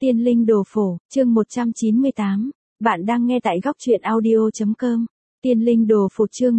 Tiên linh đồ phổ, chương 198. Bạn đang nghe tại góc truyện audio.com. Tiên linh đồ phổ chương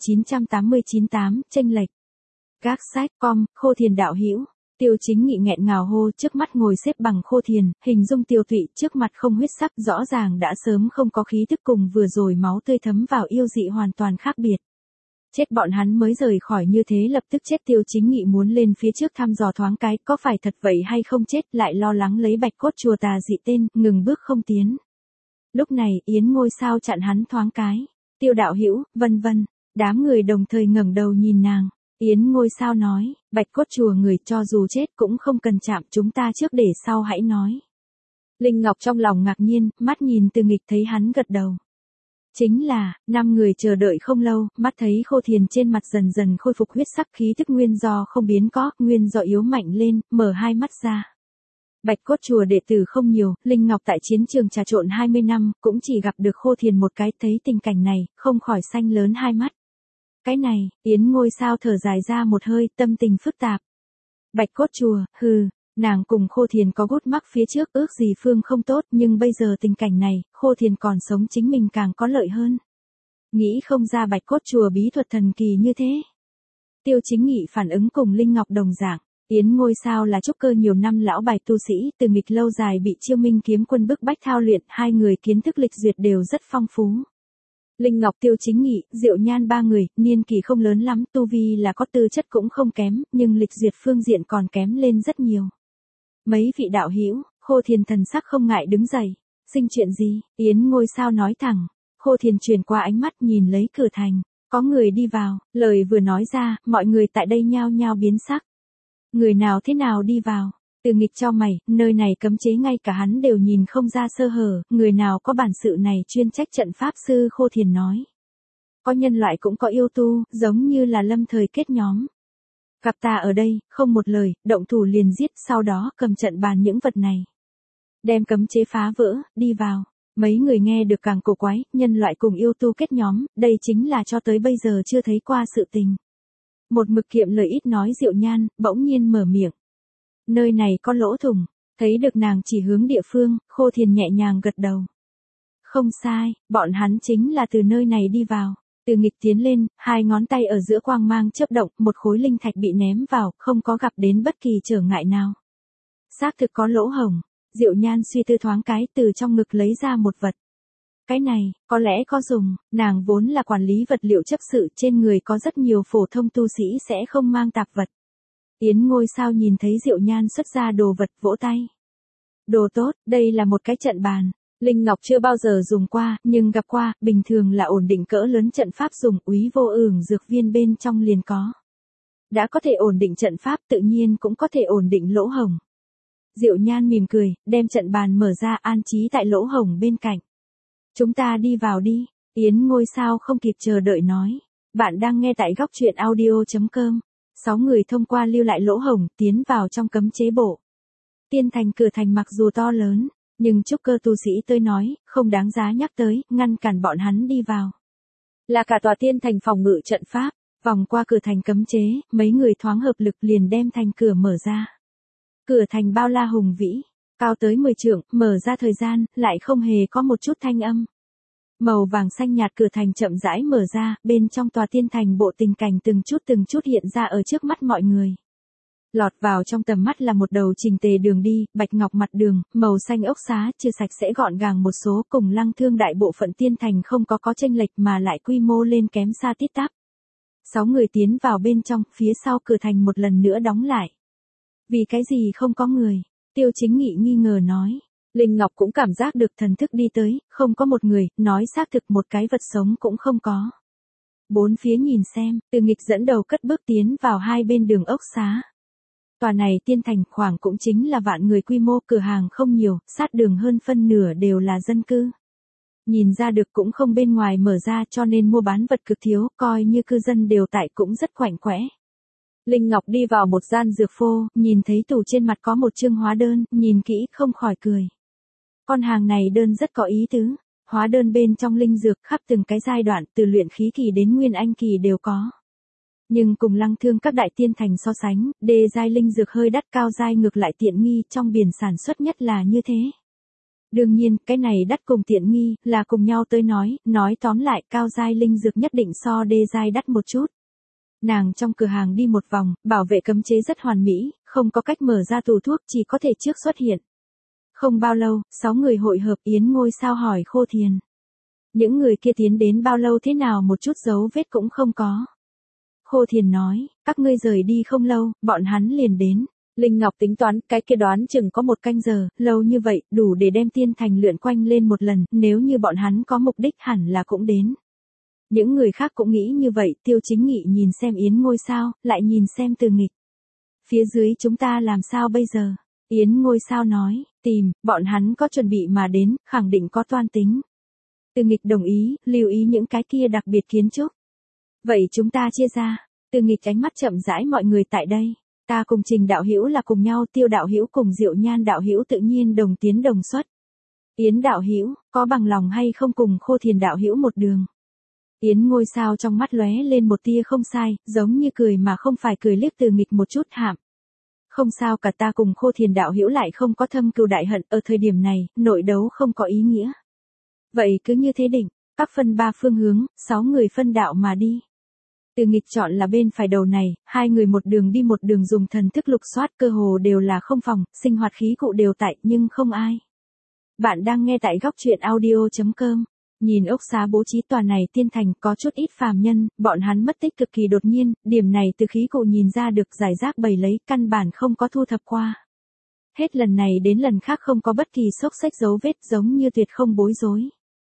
1989-8, chênh lệch. Các sách, Khô Thiền đạo hữu. Tiêu Chính Nghị nghẹn ngào hô, trước mắt ngồi xếp bằng Khô Thiền, hình dung tiêu tụy, trước mặt không huyết sắc, rõ ràng đã sớm không có khí thức, cùng vừa rồi máu tươi thấm vào yêu dị hoàn toàn khác biệt. Chết bọn hắn mới rời khỏi như thế lập tức chết. Tiêu Chính Nghị muốn lên phía trước thăm dò thoáng cái, có phải thật vậy hay không chết, lại lo lắng lấy bạch cốt chùa tà dị tên, ngừng bước không tiến. Lúc này, Yến Ngôi Sao chặn hắn thoáng cái. Tiêu đạo hữu, vân vân. Đám người đồng thời ngẩng đầu nhìn nàng. Yến Ngôi Sao nói, bạch cốt chùa người cho dù chết cũng không cần chạm, chúng ta trước để sau hãy nói. Linh Ngọc trong lòng ngạc nhiên, mắt nhìn Từ Nghịch thấy hắn gật đầu. Chính là, 5 người chờ đợi không lâu, mắt thấy Khô Thiền trên mặt dần dần khôi phục huyết sắc, khí thức nguyên do không biến có, nguyên do yếu mạnh lên, mở hai mắt ra. Bạch cốt chùa đệ tử không nhiều, Linh Ngọc tại chiến trường trà trộn 20 năm, cũng chỉ gặp được Khô Thiền một cái, thấy tình cảnh này, không khỏi xanh lớn hai mắt. Cái này, Yến Ngôi Sao thở dài ra một hơi, tâm tình phức tạp. Bạch cốt chùa, nàng cùng Khô Thiền có gút mắc phía trước, ước gì phương không tốt, nhưng bây giờ tình cảnh này, Khô Thiền còn sống chính mình càng có lợi hơn. Nghĩ không ra bạch cốt chùa bí thuật thần kỳ như thế. Tiêu Chính Nghị phản ứng cùng Linh Ngọc đồng dạng. Yến Ngôi Sao là trúc cơ nhiều năm lão bài tu sĩ, Từ Nghịch lâu dài bị Chiêu Minh kiếm quân bức bách thao luyện, hai người kiến thức lịch duyệt đều rất phong phú. Linh Ngọc, Tiêu Chính Nghị, Diệu Nhan ba người, niên kỳ không lớn lắm, tu vi là có tư chất cũng không kém, nhưng lịch duyệt phương diện còn kém lên rất nhiều. Mấy vị đạo hữu, Khô Thiền thần sắc không ngại đứng dậy. Sinh chuyện gì? Yến Ngôi Sao nói thẳng. Khô Thiền truyền qua ánh mắt nhìn lấy cửa thành. Có người đi vào, lời vừa nói ra, mọi người tại đây nhao nhao biến sắc. Người nào thế nào đi vào? Từ Nghịch cho mày, nơi này cấm chế ngay cả hắn đều nhìn không ra sơ hở, người nào có bản sự này chuyên trách trận pháp sư? Khô Thiền nói. Có nhân loại cũng có yêu tu, giống như là lâm thời kết nhóm. Gặp ta ở đây, không một lời, động thủ liền giết, sau đó cầm trận bàn những vật này. Đem cấm chế phá vỡ, đi vào. Mấy người nghe được càng cổ quái, nhân loại cùng yêu tu kết nhóm, đây chính là cho tới bây giờ chưa thấy qua sự tình. Một mực kiệm lời ít nói Diệu Nhan, bỗng nhiên mở miệng. Nơi này có lỗ thủng, thấy được nàng chỉ hướng địa phương, Khô Thiền nhẹ nhàng gật đầu. Không sai, bọn hắn chính là từ nơi này đi vào. Từ Nghịch tiến lên, hai ngón tay ở giữa quang mang chớp động, một khối linh thạch bị ném vào, không có gặp đến bất kỳ trở ngại nào. Xác thực có lỗ hổng. Diệu Nhan suy tư thoáng cái, từ trong ngực lấy ra một vật. Cái này, có lẽ có dùng, nàng vốn là quản lý vật liệu chấp sự, trên người có rất nhiều phổ thông tu sĩ sẽ không mang tạp vật. Yến Ngôi Sao nhìn thấy Diệu Nhan xuất ra đồ vật, vỗ tay. Đồ tốt, đây là một cái trận bàn. Linh Ngọc chưa bao giờ dùng qua, nhưng gặp qua, bình thường là ổn định cỡ lớn trận pháp dùng, úy vô ưởng dược viên bên trong liền có. Đã có thể ổn định trận pháp, tự nhiên cũng có thể ổn định lỗ hổng. Diệu Nhan mỉm cười, đem trận bàn mở ra, an trí tại lỗ hổng bên cạnh. Chúng ta đi vào đi. Yến Ngôi Sao không kịp chờ đợi nói. Bạn đang nghe tại góc truyện audio.com. 6 người thông qua lưu lại lỗ hổng, tiến vào trong cấm chế bộ. Tiên thành cửa thành mặc dù to lớn, nhưng trúc cơ tu sĩ tới nói, không đáng giá nhắc tới, ngăn cản bọn hắn đi vào. Là cả tòa tiên thành phòng ngự trận pháp, vòng qua cửa thành cấm chế, mấy người thoáng hợp lực liền đem thành cửa mở ra. Cửa thành bao la hùng vĩ, cao tới 10 trượng, mở ra thời gian, lại không hề có một chút thanh âm. Màu vàng xanh nhạt cửa thành chậm rãi mở ra, bên trong tòa tiên thành bộ tình cảnh từng chút hiện ra ở trước mắt mọi người. Lọt vào trong tầm mắt là một đầu chỉnh tề đường đi, bạch ngọc mặt đường, màu xanh ốc xá, chưa sạch sẽ gọn gàng một số, cùng Lăng Thương đại bộ phận tiên thành không có chênh lệch mà lại quy mô lên kém xa tít tắp. 6 người tiến vào bên trong, phía sau cửa thành một lần nữa đóng lại. Vì cái gì không có người? Tiêu Chính Nghị nghi ngờ nói. Linh Ngọc cũng cảm giác được thần thức đi tới, không có một người, nói xác thực một cái vật sống cũng không có. Bốn phía nhìn xem, Từ Nghịch dẫn đầu cất bước tiến vào hai bên đường ốc xá. Tòa này tiên thành khoảng cũng chính là vạn người quy mô, cửa hàng không nhiều, sát đường hơn phân nửa đều là dân cư. Nhìn ra được cũng không bên ngoài mở ra, cho nên mua bán vật cực thiếu, coi như cư dân đều tại cũng rất quạnh quẽ. Linh Ngọc đi vào một gian dược phô, nhìn thấy tủ trên mặt có một chương hóa đơn, nhìn kỹ không khỏi cười. Con hàng này đơn rất có ý tứ, hóa đơn bên trong linh dược khắp từng cái giai đoạn, từ luyện khí kỳ đến nguyên anh kỳ đều có. Nhưng cùng Lăng Thương các đại tiên thành so sánh, đê giai linh dược hơi đắt, cao giai ngược lại tiện nghi, trong biển sản xuất nhất là như thế. Đương nhiên, cái này đắt cùng tiện nghi là cùng nhau tới nói tóm lại cao giai linh dược nhất định so đê giai đắt một chút. Nàng trong cửa hàng đi một vòng, bảo vệ cấm chế rất hoàn mỹ, không có cách mở ra tủ thuốc, chỉ có thể trước xuất hiện. Không bao lâu, 6 người hội hợp. Yến Ngôi Sao hỏi Khô Thiền. Những người kia tiến đến bao lâu thế nào, một chút dấu vết cũng không có. Khô Thiền nói, các ngươi rời đi không lâu, bọn hắn liền đến. Linh Ngọc tính toán, cái kia đoán chừng có 1 canh giờ, lâu như vậy, đủ để đem tiên thành lượn quanh lên một lần, nếu như bọn hắn có mục đích hẳn là cũng đến. Những người khác cũng nghĩ như vậy, Tiêu Chính Nghị nhìn xem Yến Ngôi Sao, lại nhìn xem Từ Nghịch. Phía dưới chúng ta làm sao bây giờ? Yến Ngôi Sao nói, tìm, bọn hắn có chuẩn bị mà đến, khẳng định có toan tính. Từ Nghịch đồng ý, lưu ý những cái kia đặc biệt kiến trúc. Vậy chúng ta chia ra. Từ Nghịch ánh mắt chậm rãi, mọi người tại đây. Ta cùng Trình đạo hữu là cùng nhau, Tiêu đạo hữu cùng Diệu Nhan đạo hữu tự nhiên đồng tiến đồng xuất. Yến đạo hữu, có bằng lòng hay không cùng Khô Thiền đạo hữu một đường? Yến Ngôi Sao trong mắt lóe lên một tia không sai, giống như cười mà không phải cười, liếc Từ Nghịch một chút, hạm. Không sao cả, ta cùng Khô Thiền đạo hữu lại không có thâm cừu đại hận, ở thời điểm này, nội đấu không có ý nghĩa. Vậy cứ như thế định, các phân 3 phương hướng, 6 người phân đạo mà đi. Từ Nghịch chọn là bên phải đầu này, 2 người một đường đi một đường dùng thần thức lục soát, cơ hồ đều là không phòng, sinh hoạt khí cụ đều tại, nhưng không ai. Bạn đang nghe tại góc truyện audio.com. Nhìn ốc xá bố trí tòa này tiên thành, có chút ít phàm nhân, bọn hắn mất tích cực kỳ đột nhiên, điểm này từ khí cụ nhìn ra được, giải rác bày lấy, căn bản không có thu thập qua. Hết lần này đến lần khác không có bất kỳ xốc xếch dấu vết, giống như tuyệt không bối rối.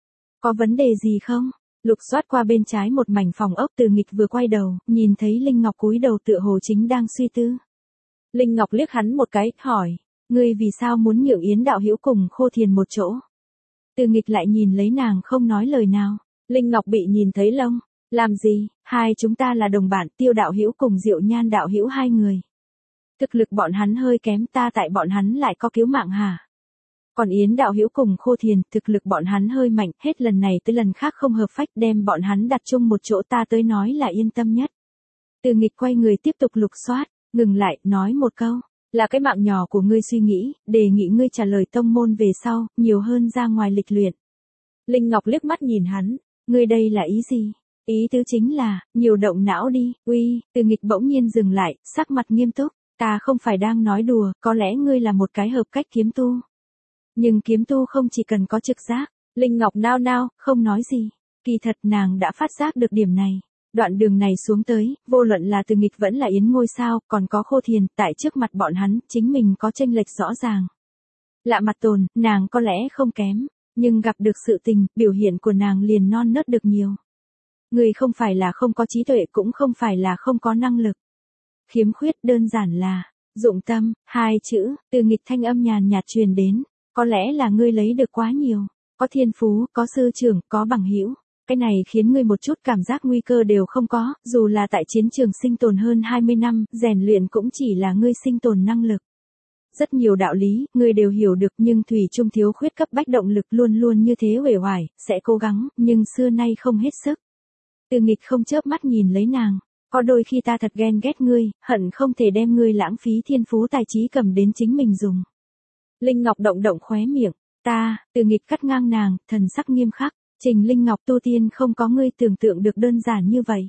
Có vấn đề gì không? Lục soát qua bên trái một mảnh phòng ốc, Từ Nghịch vừa quay đầu, nhìn thấy Linh Ngọc cúi đầu tựa hồ chính đang suy tư. Linh Ngọc liếc hắn một cái, hỏi, ngươi vì sao muốn nhượng Yến đạo hữu cùng Khô Thiền một chỗ? Từ Nghịch lại nhìn lấy nàng không nói lời nào. Linh Ngọc bị nhìn thấy lông. Làm gì, hai chúng ta là đồng bạn, Tiêu đạo hữu cùng Diệu Nhan đạo hữu 2 người. Thực lực bọn hắn hơi kém, ta tại bọn hắn lại có cứu mạng hả? Còn Yến đạo hữu cùng Khô Thiền, thực lực bọn hắn hơi mạnh, hết lần này tới lần khác không hợp phách, đem bọn hắn đặt chung một chỗ, ta tới nói là yên tâm nhất. Từ Nghịch quay người tiếp tục lục soát, ngừng lại, nói một câu. Là cái mạng nhỏ của ngươi suy nghĩ, đề nghị ngươi trả lời tông môn về sau, nhiều hơn ra ngoài lịch luyện. Linh Ngọc liếc mắt nhìn hắn, ngươi đây là ý gì? Ý tứ chính là, nhiều động não đi, uy. Từ Nghịch bỗng nhiên dừng lại, sắc mặt nghiêm túc, ta không phải đang nói đùa, có lẽ ngươi là một cái hợp cách kiếm tu. Nhưng kiếm tu không chỉ cần có trực giác. Linh Ngọc nao nao, không nói gì. Kỳ thật nàng đã phát giác được điểm này. Đoạn đường này xuống tới, vô luận là Từ Nghịch vẫn là Yến Ngôi Sao, còn có Khô Thiền, tại trước mặt bọn hắn, chính mình có chênh lệch rõ ràng. Lạ mặt tồn, nàng có lẽ không kém, nhưng gặp được sự tình, biểu hiện của nàng liền non nớt được nhiều. Người không phải là không có trí tuệ, cũng không phải là không có năng lực. Khiếm khuyết đơn giản là, dụng tâm, 2 chữ, Từ Nghịch thanh âm nhàn nhạt truyền đến. Có lẽ là ngươi lấy được quá nhiều, có thiên phú, có sư trưởng, có bằng hữu. Cái này khiến ngươi một chút cảm giác nguy cơ đều không có, dù là tại chiến trường sinh tồn hơn 20 năm, rèn luyện cũng chỉ là ngươi sinh tồn năng lực. Rất nhiều đạo lý, ngươi đều hiểu được, nhưng thủy chung thiếu khuyết cấp bách động lực, luôn luôn như thế uể oải, sẽ cố gắng, nhưng xưa nay không hết sức. Từ Nghịch không chớp mắt nhìn lấy nàng, có đôi khi ta thật ghen ghét ngươi, hận không thể đem ngươi lãng phí thiên phú tài trí cầm đến chính mình dùng. Linh Ngọc động động khóe miệng, Từ Nghịch cắt ngang nàng, thần sắc nghiêm khắc. Trình Linh Ngọc, tu tiên không có ngươi tưởng tượng được đơn giản như vậy.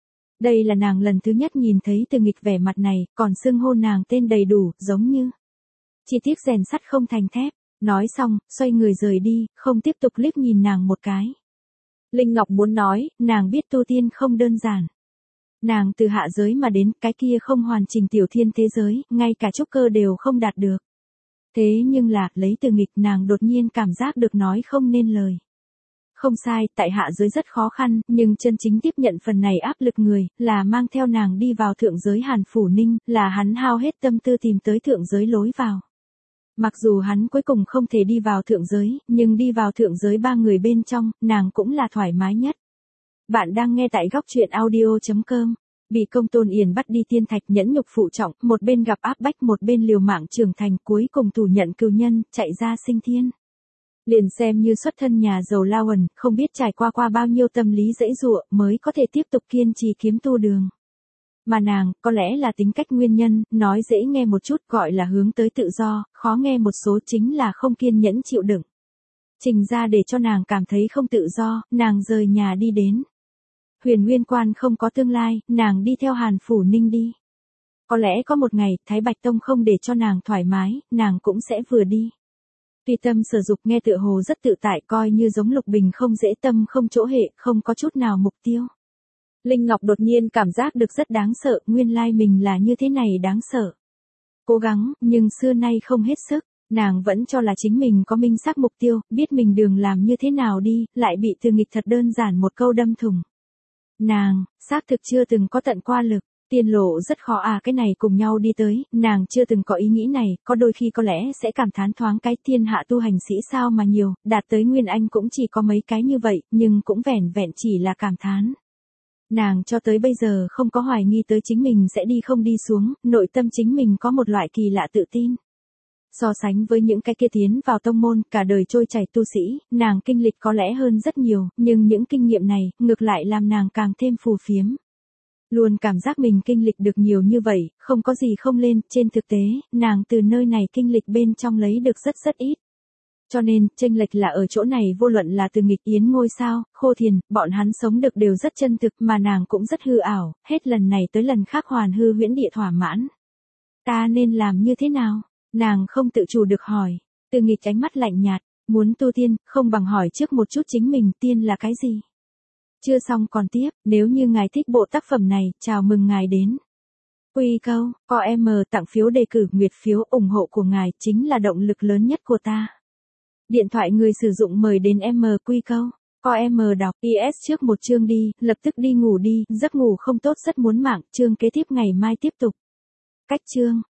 Đây là nàng lần thứ nhất nhìn thấy Từ Nghịch vẻ mặt này, còn xưng hô nàng tên đầy đủ, giống như. Chỉ tiếc rèn sắt không thành thép. Nói xong, xoay người rời đi, không tiếp tục liếc nhìn nàng một cái. Linh Ngọc muốn nói, nàng biết tu tiên không đơn giản. Nàng từ hạ giới mà đến, cái kia không hoàn chỉnh tiểu thiên thế giới, ngay cả trúc cơ đều không đạt được. Thế nhưng là, lấy Từ Nghịch, nàng đột nhiên cảm giác được nói không nên lời. Không sai, tại hạ giới rất khó khăn, nhưng chân chính tiếp nhận phần này áp lực người, là mang theo nàng đi vào thượng giới Hàn Phủ Ninh, là hắn hao hết tâm tư tìm tới thượng giới lối vào. Mặc dù hắn cuối cùng không thể đi vào thượng giới, nhưng đi vào thượng giới 3 người bên trong, nàng cũng là thoải mái nhất. Bạn đang nghe tại góc truyện audio.com. Bị Công Tôn Yển bắt đi tiên thạch, nhẫn nhục phụ trọng, một bên gặp áp bách, một bên liều mạng trưởng thành, cuối cùng thủ nhận cừu nhân, chạy ra sinh thiên. Liền xem như xuất thân nhà giàu lao ẩn, không biết trải qua bao nhiêu tâm lý dãy dụa mới có thể tiếp tục kiên trì kiếm tu đường. Mà nàng, có lẽ là tính cách nguyên nhân, nói dễ nghe một chút gọi là hướng tới tự do, khó nghe một số chính là không kiên nhẫn chịu đựng. Trình ra để cho nàng cảm thấy không tự do, nàng rời nhà đi đến. Huyền Nguyên Quan không có tương lai, nàng đi theo Hàn Phủ Ninh đi. Có lẽ có một ngày, Thái Bạch Tông không để cho nàng thoải mái, nàng cũng sẽ vừa đi. Tùy tâm sở dục nghe tựa hồ rất tự tại, coi như giống Lục Bình không dễ tâm không chỗ hệ, không có chút nào mục tiêu. Linh Ngọc đột nhiên cảm giác được rất đáng sợ, nguyên lai mình là như thế này đáng sợ. Cố gắng, nhưng xưa nay không hết sức, nàng vẫn cho là chính mình có minh xác mục tiêu, biết mình đường làm như thế nào đi, lại bị Từ Nghịch thật đơn giản một câu đâm thủng. Nàng, xác thực chưa từng có tận qua lực. Tiên lộ rất khó à, cái này cùng nhau đi tới, nàng chưa từng có ý nghĩ này, có đôi khi có lẽ sẽ cảm thán thoáng cái thiên hạ tu hành sĩ sao mà nhiều, đạt tới Nguyên Anh cũng chỉ có mấy cái như vậy, nhưng cũng vẻn vẹn chỉ là cảm thán. Nàng cho tới bây giờ không có hoài nghi tới chính mình sẽ đi không đi xuống, nội tâm chính mình có một loại kỳ lạ tự tin. So sánh với những cái kia tiến vào tông môn, cả đời trôi chảy tu sĩ, nàng kinh lịch có lẽ hơn rất nhiều, nhưng những kinh nghiệm này, ngược lại làm nàng càng thêm phù phiếm. Luôn cảm giác mình kinh lịch được nhiều như vậy, không có gì không lên, trên thực tế, nàng từ nơi này kinh lịch bên trong lấy được rất ít. Cho nên, chênh lệch là ở chỗ này, vô luận là Từ Nghịch, Yến Ngôi Sao, Khô Thiền, bọn hắn sống được đều rất chân thực, mà nàng cũng rất hư ảo, hết lần này tới lần khác hoàn hư huyễn địa thỏa mãn. Ta nên làm như thế nào? Nàng không tự chủ được hỏi. Từ Nghịch ánh mắt lạnh nhạt, muốn tu tiên, không bằng hỏi trước một chút chính mình tiên là cái gì. Chưa xong còn tiếp, nếu như ngài thích bộ tác phẩm này, chào mừng ngài đến. Quy câu, OM tặng phiếu đề cử, nguyệt phiếu ủng hộ của ngài chính là động lực lớn nhất của ta. Điện thoại người sử dụng mời đến Quy câu. OM đọc IS trước một chương đi, lập tức đi ngủ đi, giấc ngủ không tốt rất muốn mạng, chương kế tiếp ngày mai tiếp tục. Cách chương.